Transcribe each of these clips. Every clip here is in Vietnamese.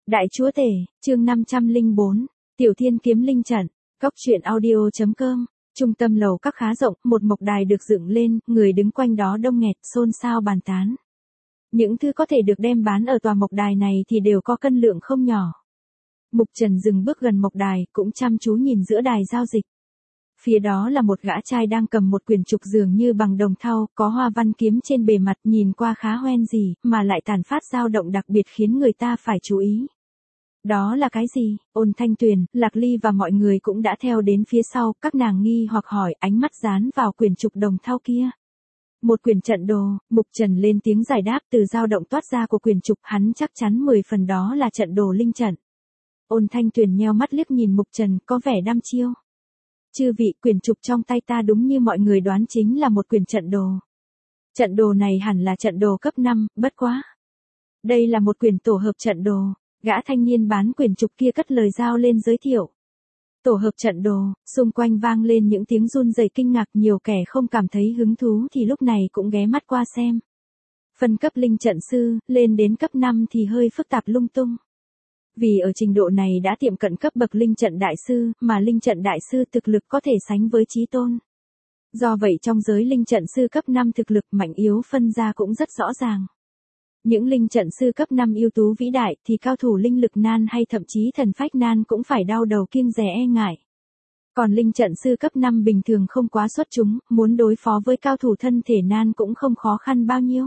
Đại chúa tể, chương 504, Tiểu Thiên Kiếm Linh Trận, Cốc truyện audio.com. Trung tâm lầu các khá rộng, một mộc đài được dựng lên, người đứng quanh đó đông nghẹt, xôn xao bàn tán. Những thứ có thể được đem bán ở tòa mộc đài này thì đều có cân lượng không nhỏ. Mục Trần dừng bước gần mộc đài, cũng chăm chú nhìn giữa đài giao dịch. Phía đó là một gã trai đang cầm một quyển trục dường như bằng đồng thau, có hoa văn kiếm trên bề mặt, nhìn qua khá hoen gì, mà lại tản phát dao động đặc biệt khiến người ta phải chú ý. Đó là cái gì? Ôn Thanh Tuyền, Lạc Ly và mọi người cũng đã theo đến phía sau, các nàng nghi hoặc hỏi, ánh mắt dán vào quyển trục đồng thau kia. Một quyển trận đồ. Mục Trần lên tiếng giải đáp, từ dao động toát ra của quyển trục, hắn chắc chắn 10 phần đó là trận đồ linh trận. Ôn Thanh Tuyền nheo mắt liếc nhìn Mục Trần, có vẻ đăm chiêu. Chư vị, quyển trục trong tay ta đúng như mọi người đoán chính là một quyển trận đồ. Trận đồ này hẳn là trận đồ cấp 5, bất quá. Đây là một quyển tổ hợp trận đồ. Gã thanh niên bán quyển trục kia cất lời giao lên giới thiệu. Tổ hợp trận đồ, xung quanh vang lên những tiếng run rẩy kinh ngạc, nhiều kẻ không cảm thấy hứng thú thì lúc này cũng ghé mắt qua xem. Phân cấp linh trận sư, lên đến cấp 5 thì hơi phức tạp lung tung. Vì ở trình độ này đã tiệm cận cấp bậc linh trận đại sư, mà linh trận đại sư thực lực có thể sánh với chí tôn. Do vậy trong giới linh trận sư cấp 5 thực lực mạnh yếu phân ra cũng rất rõ ràng. Những linh trận sư cấp 5 ưu tú vĩ đại thì cao thủ linh lực nan hay thậm chí thần phách nan cũng phải đau đầu kiêng dè e ngại. Còn linh trận sư cấp 5 bình thường không quá xuất chúng, muốn đối phó với cao thủ thân thể nan cũng không khó khăn bao nhiêu.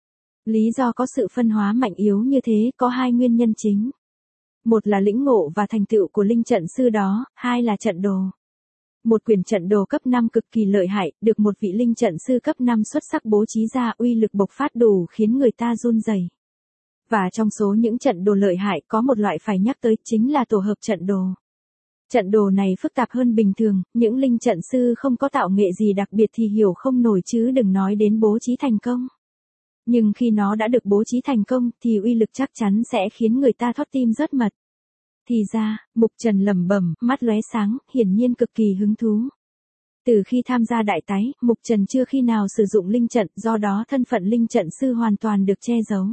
Lý do có sự phân hóa mạnh yếu như thế có hai nguyên nhân chính. Một là lĩnh ngộ và thành tựu của linh trận sư đó, hai là trận đồ. Một quyển trận đồ cấp 5 cực kỳ lợi hại, được một vị linh trận sư cấp 5 xuất sắc bố trí ra, uy lực bộc phát đủ khiến người ta run rẩy. Và trong số những trận đồ lợi hại có một loại phải nhắc tới, chính là tổ hợp trận đồ. Trận đồ này phức tạp hơn bình thường, những linh trận sư không có tạo nghệ gì đặc biệt thì hiểu không nổi chứ đừng nói đến bố trí thành công. Nhưng khi nó đã được bố trí thành công thì uy lực chắc chắn sẽ khiến người ta thót tim rớt mật. Thì ra, Mục Trần lẩm bẩm, mắt lóe sáng, hiển nhiên cực kỳ hứng thú. Từ khi tham gia đại tái, Mục Trần chưa khi nào sử dụng linh trận, do đó thân phận linh trận sư hoàn toàn được che giấu.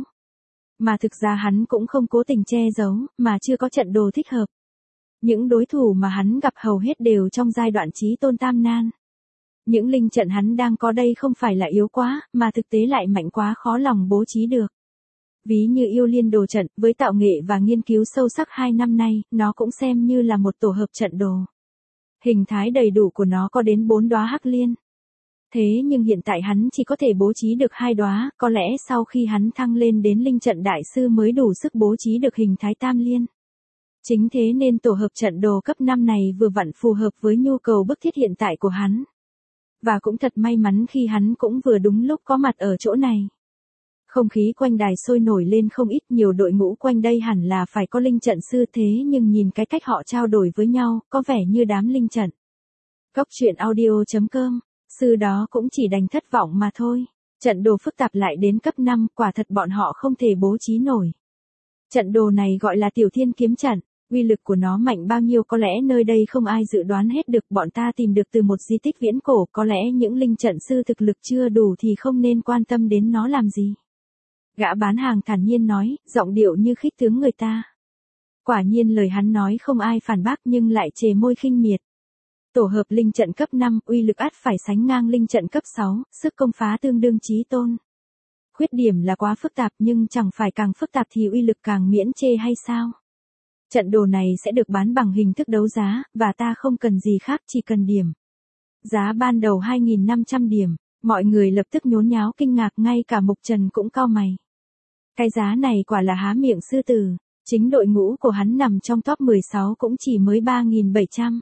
Mà thực ra hắn cũng không cố tình che giấu, mà chưa có trận đồ thích hợp. Những đối thủ mà hắn gặp hầu hết đều trong giai đoạn chí tôn tam nan. Những linh trận hắn đang có đây không phải là yếu quá, mà thực tế lại mạnh quá khó lòng bố trí được. Ví như yêu liên đồ trận, với tạo nghệ và nghiên cứu sâu sắc 2 năm nay, nó cũng xem như là một tổ hợp trận đồ. Hình thái đầy đủ của nó có đến 4 đóa hắc liên. Thế nhưng hiện tại hắn chỉ có thể bố trí được 2 đóa, có lẽ sau khi hắn thăng lên đến linh trận đại sư mới đủ sức bố trí được hình thái tam liên. Chính thế nên tổ hợp trận đồ cấp 5 này vừa vặn phù hợp với nhu cầu bức thiết hiện tại của hắn. Và cũng thật may mắn khi hắn cũng vừa đúng lúc có mặt ở chỗ này. Không khí quanh đài sôi nổi lên không ít, nhiều đội ngũ quanh đây hẳn là phải có linh trận sư, thế nhưng nhìn cái cách họ trao đổi với nhau, có vẻ như đám linh trận. Cốc truyện audio.com, sư đó cũng chỉ đành thất vọng mà thôi. Trận đồ phức tạp lại đến cấp 5, quả thật bọn họ không thể bố trí nổi. Trận đồ này gọi là Tiểu Thiên Kiếm Trận, uy lực của nó mạnh bao nhiêu có lẽ nơi đây không ai dự đoán hết được, bọn ta tìm được từ một di tích viễn cổ, có lẽ những linh trận sư thực lực chưa đủ thì không nên quan tâm đến nó làm gì. Gã bán hàng thản nhiên nói, giọng điệu như khích tướng người ta. Quả nhiên lời hắn nói không ai phản bác nhưng lại chề môi khinh miệt. Tổ hợp linh trận cấp 5, uy lực ắt phải sánh ngang linh trận cấp 6, sức công phá tương đương chí tôn. Khuyết điểm là quá phức tạp, nhưng chẳng phải càng phức tạp thì uy lực càng miễn chê hay sao? Trận đồ này sẽ được bán bằng hình thức đấu giá, và ta không cần gì khác, chỉ cần điểm. Giá ban đầu 2.500 điểm. Mọi người lập tức nhốn nháo kinh ngạc, ngay cả Mục Trần cũng cau mày. Cái giá này quả là há miệng sư tử, chính đội ngũ của hắn nằm trong top 16 cũng chỉ mới 3.700.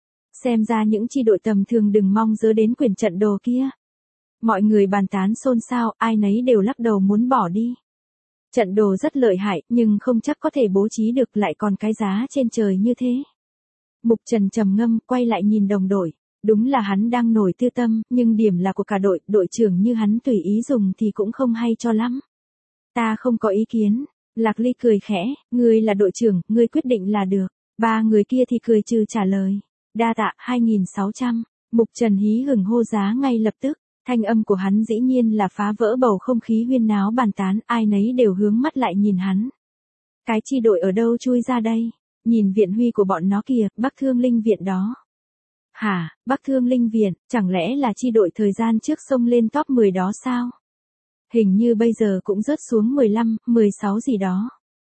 Xem ra những chi đội tầm thường đừng mong dớ đến quyển trận đồ kia. Mọi người bàn tán xôn xao, ai nấy đều lắc đầu muốn bỏ đi. Trận đồ rất lợi hại, nhưng không chắc có thể bố trí được, lại còn cái giá trên trời như thế. Mục Trần trầm ngâm, quay lại nhìn đồng đội. Đúng là hắn đang nổi tư tâm, nhưng điểm là của cả đội, đội trưởng như hắn tùy ý dùng thì cũng không hay cho lắm. Ta không có ý kiến. Lạc Ly cười khẽ, ngươi là đội trưởng, ngươi quyết định là được. 3 người kia thì cười trừ trả lời. Đa tạ, 2.600. Mục Trần hí hửng hô giá ngay lập tức. Thanh âm của hắn dĩ nhiên là phá vỡ bầu không khí huyên náo bàn tán, ai nấy đều hướng mắt lại nhìn hắn. Cái chi đội ở đâu chui ra đây? Nhìn viện huy của bọn nó kìa, Bắc Thương Linh Viện đó. Hả, Bắc Thương Linh Viện, chẳng lẽ là chi đội thời gian trước xông lên top 10 đó sao? Hình như bây giờ cũng rớt xuống 15, 16 gì đó.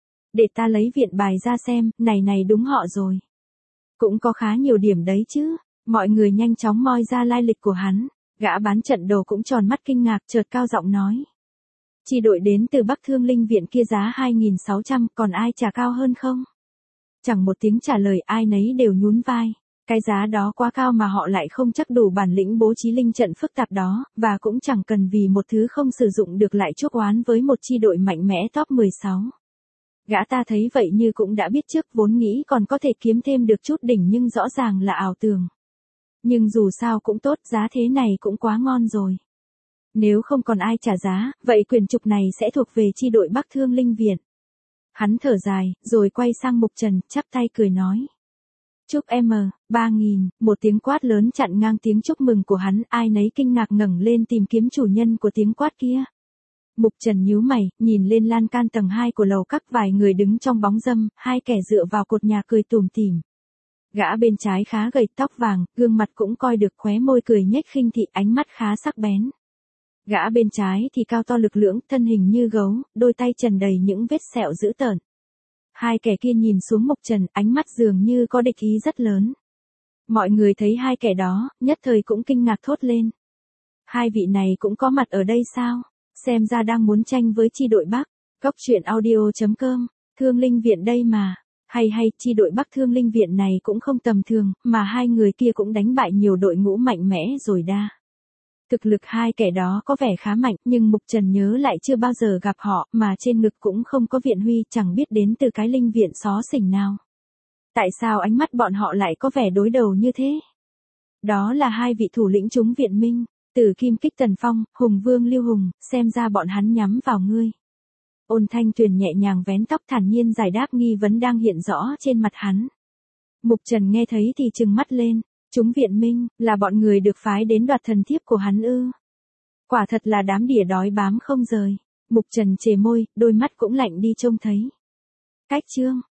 Để ta lấy viện bài ra xem, này đúng họ rồi. Cũng có khá nhiều điểm đấy chứ. Mọi người nhanh chóng moi ra lai lịch của hắn. Gã bán trận đồ cũng tròn mắt kinh ngạc chợt cao giọng nói. Chi đội đến từ Bắc Thương Linh Viện kia giá 2.600, còn ai trả cao hơn không? Chẳng một tiếng trả lời, ai nấy đều nhún vai. Cái giá đó quá cao mà họ lại không chắc đủ bản lĩnh bố trí linh trận phức tạp đó, và cũng chẳng cần vì một thứ không sử dụng được lại chuốc oán với một chi đội mạnh mẽ top 16. Gã ta thấy vậy như cũng đã biết trước, vốn nghĩ còn có thể kiếm thêm được chút đỉnh nhưng rõ ràng là ảo tưởng. Nhưng dù sao cũng tốt, giá thế này cũng quá ngon rồi. Nếu không còn ai trả giá, vậy quyền trục này sẽ thuộc về chi đội Bắc Thương Linh Viện. Hắn thở dài, rồi quay sang Mục Trần, chắp tay cười nói. Chúc em 3.000, một tiếng quát lớn chặn ngang tiếng chúc mừng của hắn, ai nấy kinh ngạc ngẩng lên tìm kiếm chủ nhân của tiếng quát kia. Mục Trần nhíu mày, nhìn lên lan can tầng 2 của lầu các, vài người đứng trong bóng râm, hai kẻ dựa vào cột nhà cười tủm tỉm. Gã bên trái khá gầy, tóc vàng, gương mặt cũng coi được, khóe môi cười nhếch khinh thị, ánh mắt khá sắc bén. Gã bên trái thì cao to lực lưỡng, thân hình như gấu, đôi tay trần đầy những vết sẹo dữ tợn. Hai kẻ kia nhìn xuống Mục Trần, ánh mắt dường như có địch ý rất lớn. Mọi người thấy hai kẻ đó, nhất thời cũng kinh ngạc thốt lên. Hai vị này cũng có mặt ở đây sao? Xem ra đang muốn tranh với chi đội Bắc. Góc truyện audio.com, Thương Linh Viện đây mà. Hay chi đội Bắc Thương Linh Viện này cũng không tầm thường, mà hai người kia cũng đánh bại nhiều đội ngũ mạnh mẽ rồi đa. Thực lực hai kẻ đó có vẻ khá mạnh, nhưng Mục Trần nhớ lại chưa bao giờ gặp họ, mà trên ngực cũng không có viện huy, chẳng biết đến từ cái linh viện xó xỉnh nào. Tại sao ánh mắt bọn họ lại có vẻ đối đầu như thế? Đó là hai vị thủ lĩnh chúng viện Minh, Tử Kim Kích Tần Phong, Hùng Vương Lưu Hùng, xem ra bọn hắn nhắm vào ngươi. Ôn Thanh Tuyền nhẹ nhàng vén tóc thản nhiên giải đáp nghi vấn đang hiện rõ trên mặt hắn. Mục Trần nghe thấy thì trừng mắt lên. Chúng viện Minh, là bọn người được phái đến đoạt thần thiếp của hắn ư? Quả thật là đám đỉa đói bám không rời. Mục Trần chề môi, đôi mắt cũng lạnh đi trông thấy. Cách chương